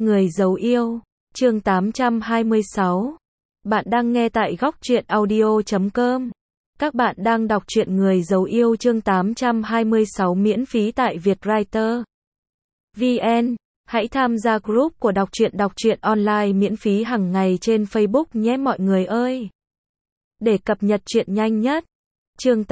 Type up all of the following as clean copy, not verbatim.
Người giấu yêu, chương 826. Bạn đang nghe tại góc truyện audio.com. Các bạn đang đọc truyện Người giấu yêu chương 826 miễn phí tại Vietwriter VN. Hãy tham gia group của đọc truyện online miễn phí hàng ngày trên Facebook nhé mọi người ơi. Để cập nhật truyện nhanh nhất. Chương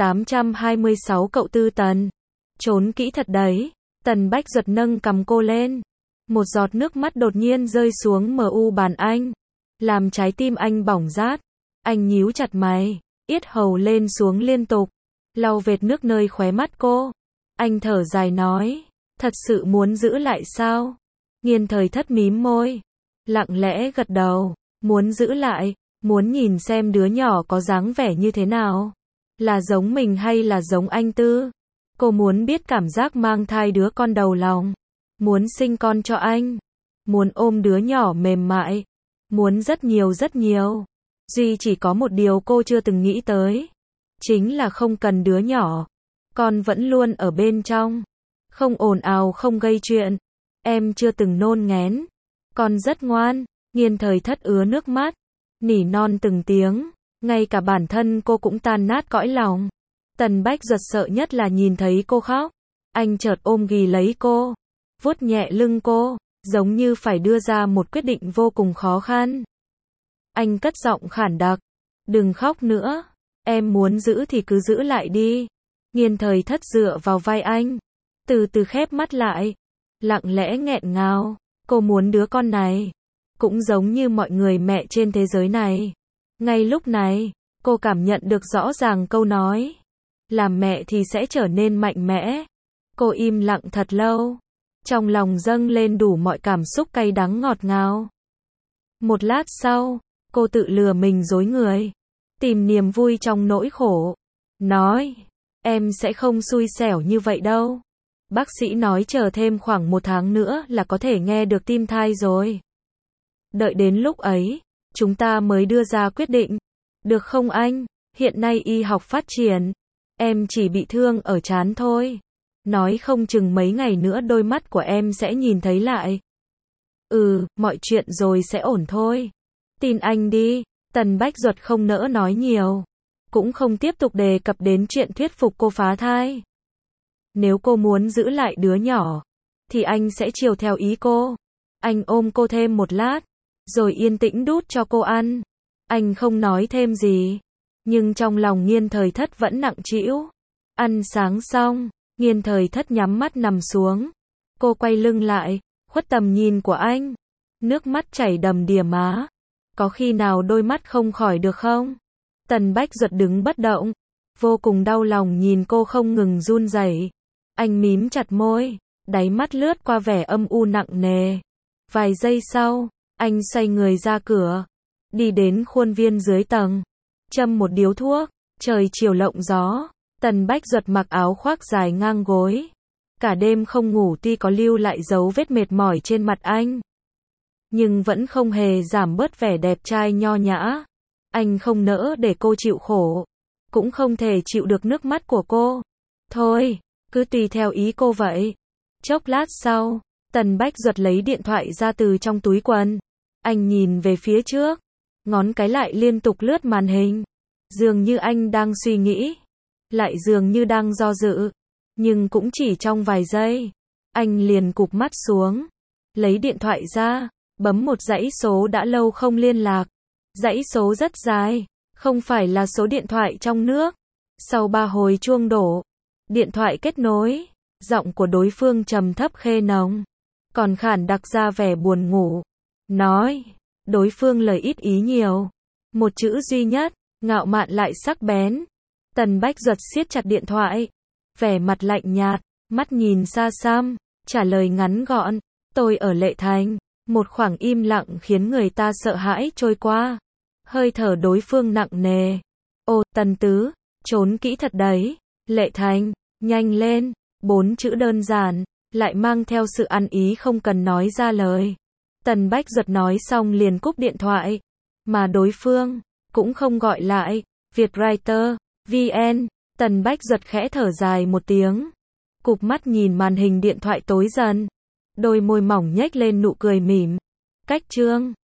826 cậu Tư Tần. Trốn kỹ thật đấy. Tần Bách Duật nâng cằm cô lên. Một giọt nước mắt đột nhiên rơi xuống mu bàn anh. Làm trái tim anh bỏng rát. Anh nhíu chặt mày. Yết hầu lên xuống liên tục. Lau vệt nước nơi khóe mắt cô. Anh thở dài nói. Thật sự muốn giữ lại sao? Nghiên Thời Thất mím môi. Lặng lẽ gật đầu. Muốn giữ lại. Muốn nhìn xem đứa nhỏ có dáng vẻ như thế nào. Là giống mình hay là giống anh Tư? Cô muốn biết cảm giác mang thai đứa con đầu lòng. Muốn sinh con cho anh. Muốn ôm đứa nhỏ mềm mại. Muốn rất nhiều. Duy chỉ có một điều cô chưa từng nghĩ tới. Chính là không cần đứa nhỏ. Con vẫn luôn ở bên trong. Không ồn ào không gây chuyện. Em chưa từng nôn nghén. Con rất ngoan. Nghiên Thời Thất ứa nước mắt. Nỉ non từng tiếng. Ngay cả bản thân cô cũng tan nát cõi lòng. Tần Bách Duật sợ nhất là nhìn thấy cô khóc. Anh chợt ôm ghì lấy cô. Vuốt nhẹ lưng cô. Giống như phải đưa ra một quyết định vô cùng khó khăn. Anh cất giọng khản đặc. Đừng khóc nữa. Em muốn giữ thì cứ giữ lại đi. Nghiên Thời Thất dựa vào vai anh. Từ từ khép mắt lại. Lặng lẽ nghẹn ngào. Cô muốn đứa con này. Cũng giống như mọi người mẹ trên thế giới này. Ngay lúc này, cô cảm nhận được rõ ràng câu nói. Làm mẹ thì sẽ trở nên mạnh mẽ. Cô im lặng thật lâu. Trong lòng dâng lên đủ mọi cảm xúc cay đắng ngọt ngào. Một lát sau, cô tự lừa mình dối người. Tìm niềm vui trong nỗi khổ. Nói, em sẽ không xui xẻo như vậy đâu. Bác sĩ nói chờ thêm khoảng 1 tháng nữa là có thể nghe được tim thai rồi. Đợi đến lúc ấy, chúng ta mới đưa ra quyết định. Được không anh? Hiện nay y học phát triển. Em chỉ bị thương ở trán thôi. Nói không chừng mấy ngày nữa đôi mắt của em sẽ nhìn thấy lại. Mọi chuyện rồi sẽ ổn thôi. Tin anh đi. Tần Bách Duật không nỡ nói nhiều. Cũng không tiếp tục đề cập đến chuyện thuyết phục cô phá thai. Nếu cô muốn giữ lại đứa nhỏ, thì anh sẽ chiều theo ý cô. Anh ôm cô thêm một lát, rồi yên tĩnh đút cho cô ăn. Anh không nói thêm gì. Nhưng trong lòng Nghiên Thời Thất vẫn nặng trĩu. Ăn sáng xong, Nghiên Thời Thất nhắm mắt nằm xuống. Cô quay lưng lại, khuất tầm nhìn của anh. Nước mắt chảy đầm đìa má. Có khi nào đôi mắt không khỏi được không? Tần Bách Duật đứng bất động. Vô cùng đau lòng nhìn cô không ngừng run rẩy. Anh mím chặt môi. Đáy mắt lướt qua vẻ âm u nặng nề. Vài giây sau, anh xoay người ra cửa. Đi đến khuôn viên dưới tầng. Châm một điếu thuốc. Trời chiều lộng gió. Tần Bách Duật mặc áo khoác dài ngang gối. Cả đêm không ngủ tuy có lưu lại dấu vết mệt mỏi trên mặt anh. Nhưng vẫn không hề giảm bớt vẻ đẹp trai nho nhã. Anh không nỡ để cô chịu khổ. Cũng không thể chịu được nước mắt của cô. Thôi, cứ tùy theo ý cô vậy. Chốc lát sau, Tần Bách Duật lấy điện thoại ra từ trong túi quần. Anh nhìn về phía trước. Ngón cái lại liên tục lướt màn hình. Dường như anh đang suy nghĩ. Lại dường như đang do dự. Nhưng cũng chỉ trong vài giây. Anh liền cụp mắt xuống. Lấy điện thoại ra. Bấm một dãy số đã lâu không liên lạc. Dãy số rất dài. Không phải là số điện thoại trong nước. Sau 3 hồi chuông đổ. Điện thoại kết nối. Giọng của đối phương trầm thấp khê nồng. Còn khản đặc ra vẻ buồn ngủ. Nói. Đối phương lời ít ý nhiều. Một chữ duy nhất. Ngạo mạn lại sắc bén. Tần Bách Duật siết chặt điện thoại. Vẻ mặt lạnh nhạt. Mắt nhìn xa xăm. Trả lời ngắn gọn. Tôi ở Lệ Thành. Một khoảng im lặng khiến người ta sợ hãi trôi qua. Hơi thở đối phương nặng nề. Ô, Tần Tứ. Trốn kỹ thật đấy. Lệ Thành. Nhanh lên. 4 chữ đơn giản. Lại mang theo sự ăn ý không cần nói ra lời. Tần Bách Duật nói xong liền cúp điện thoại. Mà đối phương cũng không gọi lại. Vietwriter VN. Tần Bách Duật khẽ thở dài một tiếng. Cụp mắt nhìn màn hình điện thoại tối dần. Đôi môi mỏng nhếch lên nụ cười mỉm. Cách chương